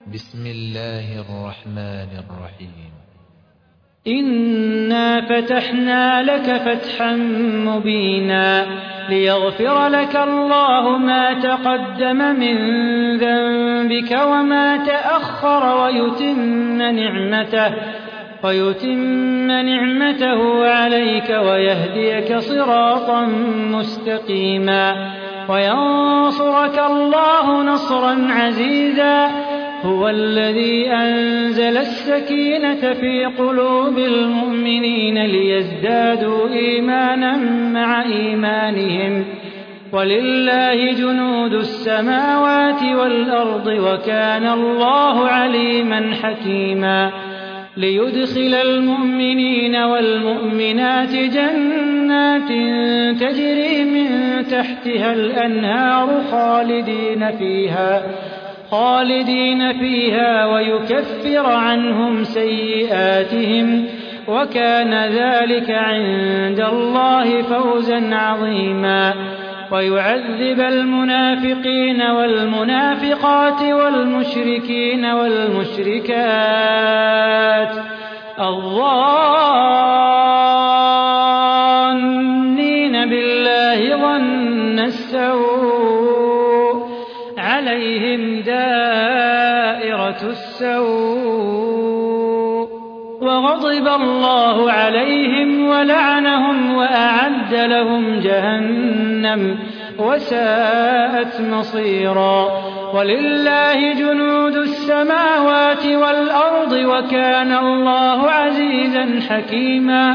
بسم الله الرحمن الرحيم. إنا فتحنا لك فتحا مبينا ليغفر لك الله ما تقدم من ذنبك وما تأخر ويتم نعمته عليك ويهديك صراطا مستقيما وينصرك الله نصرا عزيزا. هو الذي أنزل السكينة في قلوب المؤمنين ليزدادوا إيمانا مع إيمانهم ولله جنود السماوات والأرض وكان الله عليما حكيما. ليدخل المؤمنين والمؤمنات جنات تجري من تحتها الأنهار خالدين فيها ويكفر عنهم سيئاتهم وكان ذلك عند الله فوزا عظيما. ويعذب المنافقين والمنافقات والمشركين والمشركات الظانين بالله ظن السوء عليهم دائرة السوء وغضب الله عليهم ولعنهم وأعد لهم جهنم وساءت مصيرا. ولله جنود السماوات والأرض وكان الله عزيزا حكيما.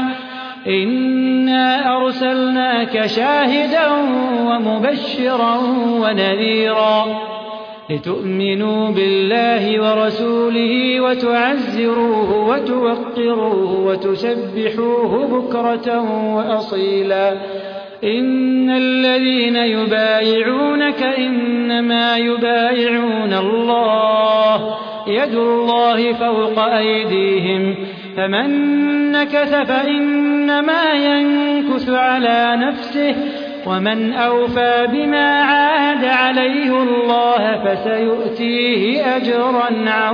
إنا أرسلناك شاهدا ومبشرا ونذيرا لتؤمنوا بالله ورسوله وتعزروه وتوقروه وتسبحوه بكرة وأصيلا. إن الذين يبايعونك إنما يبايعون الله يد الله فوق أيديهم فمن نكث فإنما ينكث على نفسه ومن أوفى بما عاهد عليه الله فسيؤتيه أجرا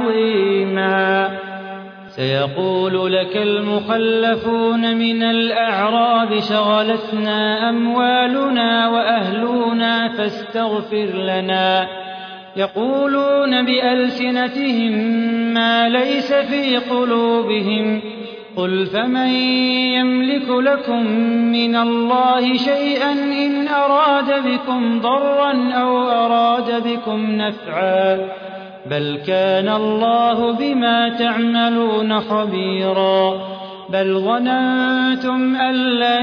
عظيما. سيقول لك المخلفون من الأعراب شغلتنا أموالنا وأهلنا فاستغفر لنا يقولون بألسنتهم ما ليس في قلوبهم قل فمن يملك لكم من الله شيئا إن أراد بكم ضرا أو أراد بكم نفعا بل كان الله بما تعملون خبيرا. بل ظننتم أن لن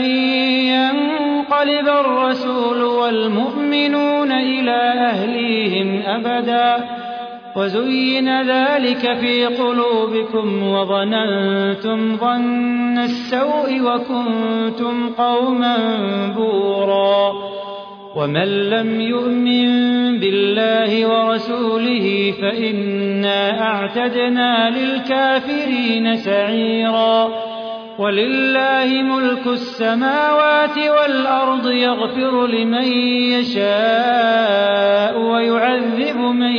ينقلب الرسول والمؤمنون إلى أهليهم أبدا وزين ذلك في قلوبكم وظننتم ظن السوء وكنتم قوما بورا. ومن لم يؤمن بالله ورسوله فإنا أعتدنا للكافرين سعيرا. ولله ملك السماوات والأرض يغفر لمن يشاء ويعذب من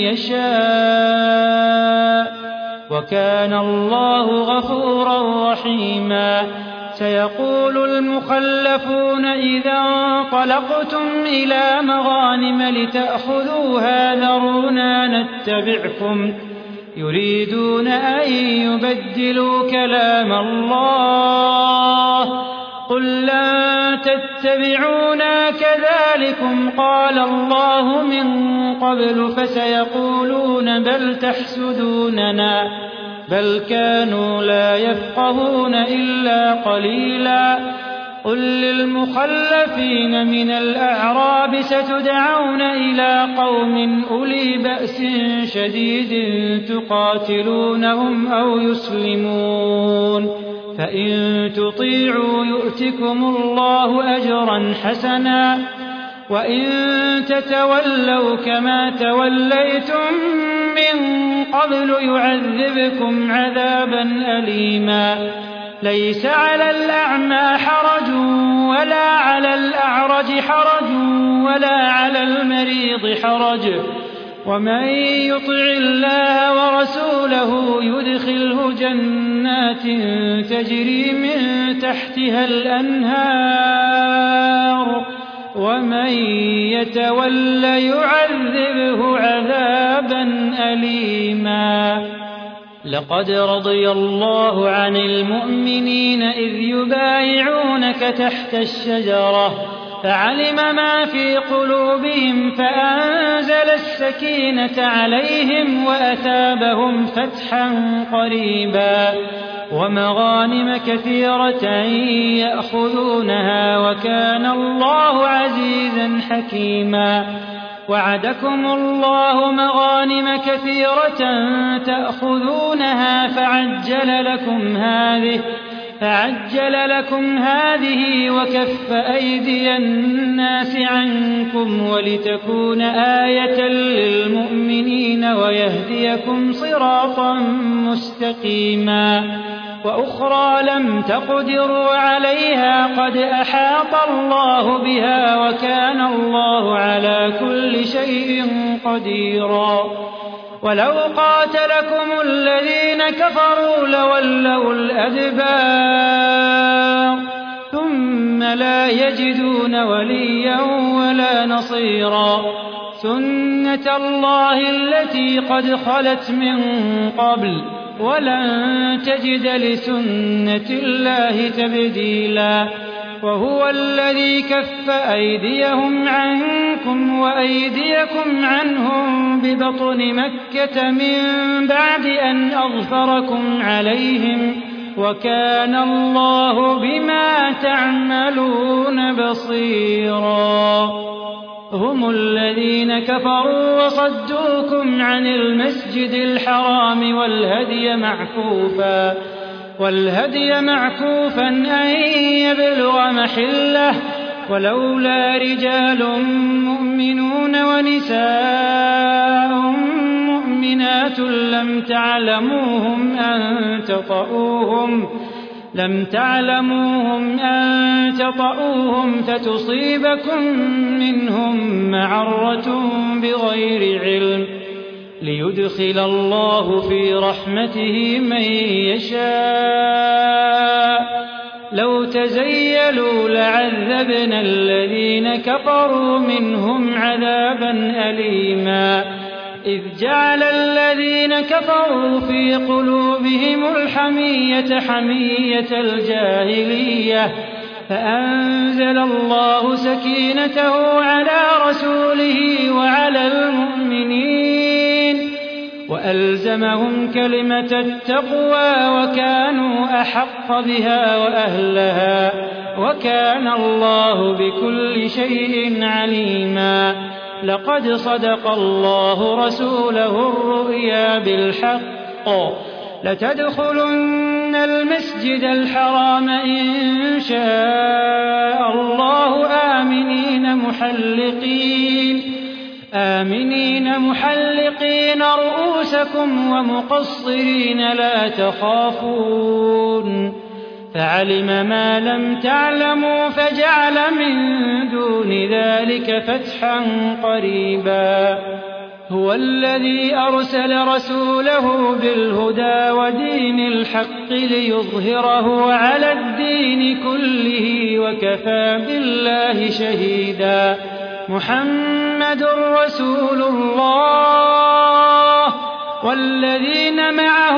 يشاء وكان الله غفورا رحيما. سيقول المخلفون إذا انطلقتم إلى مغانم لتأخذوها ذرونا نتبعكم يريدون أن يبدلوا كلام الله قل لن تتبعونا كذلكم قال الله من قبل فسيقولون بل تحسدوننا بل كانوا لا يفقهون إلا قليلا. قل للمخلفين من الأعراب ستدعون إلى قوم أولي بأس شديد تقاتلونهم أو يسلمون فإن تطيعوا يؤتكم الله أجرا حسنا وإن تتولوا كما توليتم من قبل يعذبكم عذابا أليما. ليس على الأعمى حرج ولا على الأعرج حرج ولا على المريض حرج ومن يطع الله يدخله جنات تجري من تحتها الأنهار ومن يتول يعذبه عذابا أليما لقد رضي الله عن المؤمنين إذ يبايعونك تحت الشجرة فعلم ما في قلوبهم فأنزل السكينة عليهم وأثابهم فتحا قريبا ومغانم كثيرة يأخذونها وكان الله عزيزا حكيما وعدكم الله مغانم كثيرة تأخذونها فعجل لكم هذه وكف أيدي الناس عنكم ولتكون آية للمؤمنين ويهديكم صراطا مستقيما وأخرى لم تقدروا عليها قد أحاط الله بها وكان الله على كل شيء قديرا ولو قاتلكم الذين كفروا لولوا الأدبار ثم لا يجدون وليا ولا نصيرا سنة الله التي قد خلت من قبل ولن تجد لسنة الله تبديلا وهو الذي كف أيديهم عنكم وأيديكم عنهم ببطن مكة من بعد أن أظفركم عليهم وكان الله بما تعملون بصيرا هم الذين كفروا وصدوكم عن المسجد الحرام والهدي معكوفا أن يبلغ محله ولولا رجال مؤمنون ونساء مؤمنات لم تعلموهم أن تطؤوهم فتصيبكم منهم معرة بغير علم ليدخل الله في رحمته من يشاء لو تزيلوا لعذبنا الذين كفروا منهم عذابا أليما إذ جعل الذين كفروا في قلوبهم الحمية حمية الجاهلية فأنزل الله سكينته على رسوله وعلى المؤمنين وألزمهم كلمة التقوى وكانوا أحق بها وأهلها وكان الله بكل شيء عليما لقد صدق الله رسوله الرؤيا بالحق لتدخلن المسجد الحرام إن شاء الله آمنين محلقين رؤوسكم ومقصرين لا تخافون فعلم ما لم تعلموا فجعل من دون ذلك فتحا قريبا هو الذي أرسل رسوله بالهدى ودين الحق ليظهره على الدين كله وكفى بالله شهيدا محمد رسول الله والذين معه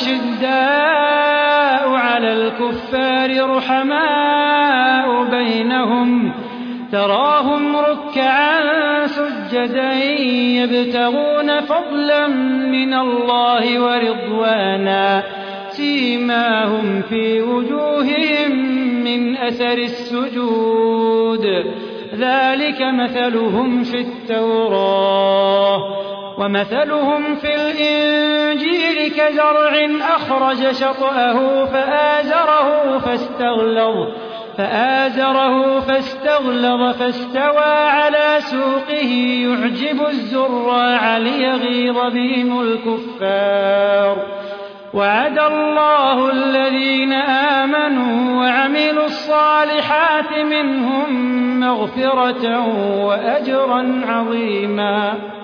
أشداء على الكفار رحماء بينهم تراهم ركعا سجدا يبتغون فضلا من الله ورضوانا سيماهم في وجوههم من أثر السجود ذلك مثلهم في التوراة ومثلهم في الإنجيل كزرع أخرج شطأه فآزره فاستغلظ فاستوى على سوقه يعجب الزراع ليغيظ بهم الكفار وعد الله الذين آمنوا وعملوا الصالحات منهم مغفرة وأجرا عظيما